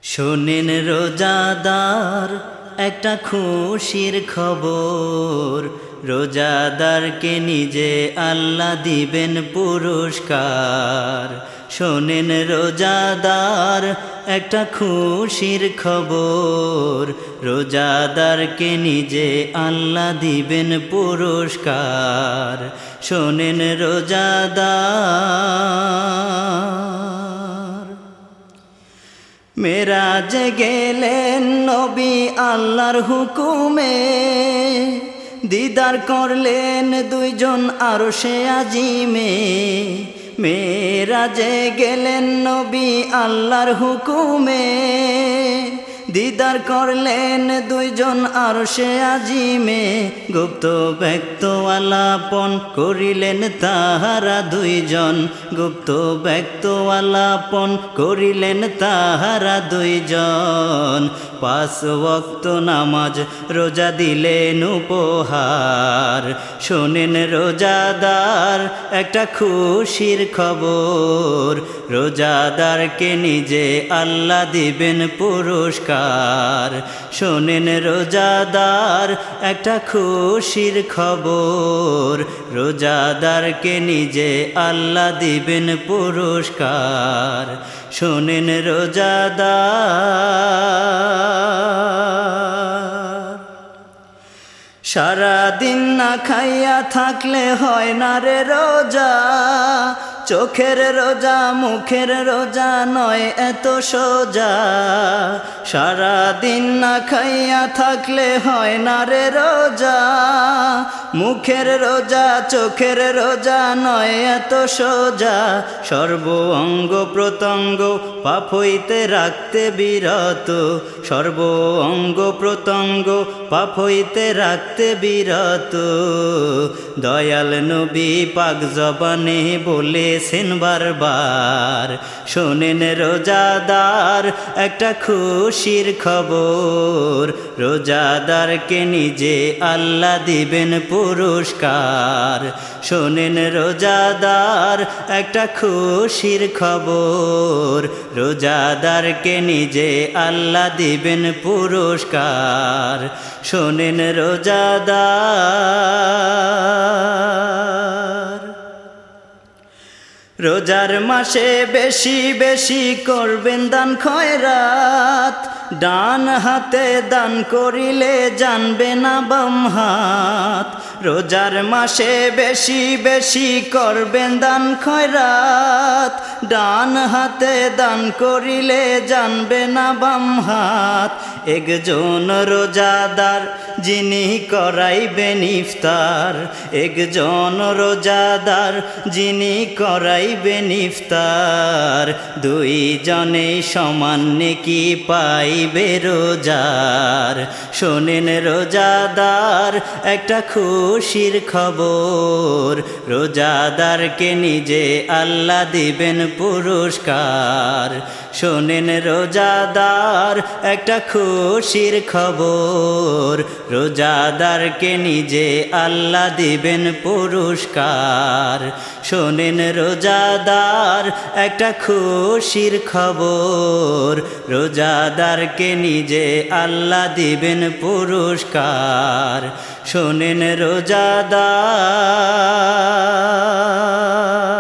শোনেন রোজাদার একটা খুশির খবর, রোজাদারকে নিজে আল্লাহ দিবেন পুরস্কার। শোনেন রোজাদার একটা খুশির খবর, রোজাদারকে নিজে আল্লাহ দিবেন পুরস্কার। শোনেন রোজাদার, মেরাজে গেলেন নবী আল্লাহর হুকুমে, দিদার করলেন দুইজন আরশে আজিমে। মেরাজে গেলেন নবী আল্লাহর হুকুমে, দিদার করলেন দুইজন আরশে আজিমে। গুপ্ত ব্যক্ত আলাপন করিলেন তাহারা দুইজন, গুপ্ত ব্যক্ত আলাপন করিলেন তাহারা দুইজন। 5 ওয়াক্ত নামাজ রোজা দিলেন উপহার। শোনেন রোজাদার একটা খুশির খবর, রোজাদারকে নিজে আল্লাহ দিবেন পুরস্কার। শোনেন রোজাদার একটা খুশির খবর, রোজাদারকে নিজে আল্লাহ দিবেন পুরস্কার। শোনেন রোজাদার, সারাদিন না খাইয়া থাকলে হয় না রে রোজা, চোখের রোজা মুখের রোজা নয় এত সোজা। সারাদিন না খাইয়া থাকলে হয় না রে রোজা, মুখের রোজা চোখের রোজা নয় এত সোজা। সর্ব অঙ্গ প্রত্যঙ্গ পাপ হইতে রাখতে বিরত, সর্ব অঙ্গ প্রত্যঙ্গ পাপ হইতে রাখতে বিরত। দয়াল নবী পাক জবানে বলেছেন বারবার। শোনেন রোজাদার একটা খুশির খবর, রোজাদারকে নিজে আল্লাহ দিবেন পুরস্কার। শোনেন রোজাদার একটা খুশির খবর, রোজাদারকে নিজে আল্লাহ দিবেন পুরস্কার। শোনেন রোজাদার, রোজার মাসে বেশি বেশি করবেন দান খয়রাত, ডান হাতে দান করিলে জানবে না বাম হাত। রোজার মাসে বেশি বেশি করবেন দান খয়রাত, ডান হাতে দান করিলে জানবে না বাম হাত। একজন রোজাদার যিনি করাইবেন ইফতার, একজন রোজাদার যিনি করাইবেন ইফতার। দুইজনে সমান নেকি পাইবে রোজার। শোনেন রোজাদার একটা খুশির খবর, রোজাদারকে নিজে আল্লাহ দিবেন পুরস্কার। শোনেন রোজাদার একটা খুশির খবর, রোজাদারকে নিজে আল্লাহ দিবেন পুরস্কার। শোনেন রোজাদার একটা খুশির খবর, রোজাদারকে নিজে আল্লাহ দিবেন পুরস্কার। শোনেন রোজাদার।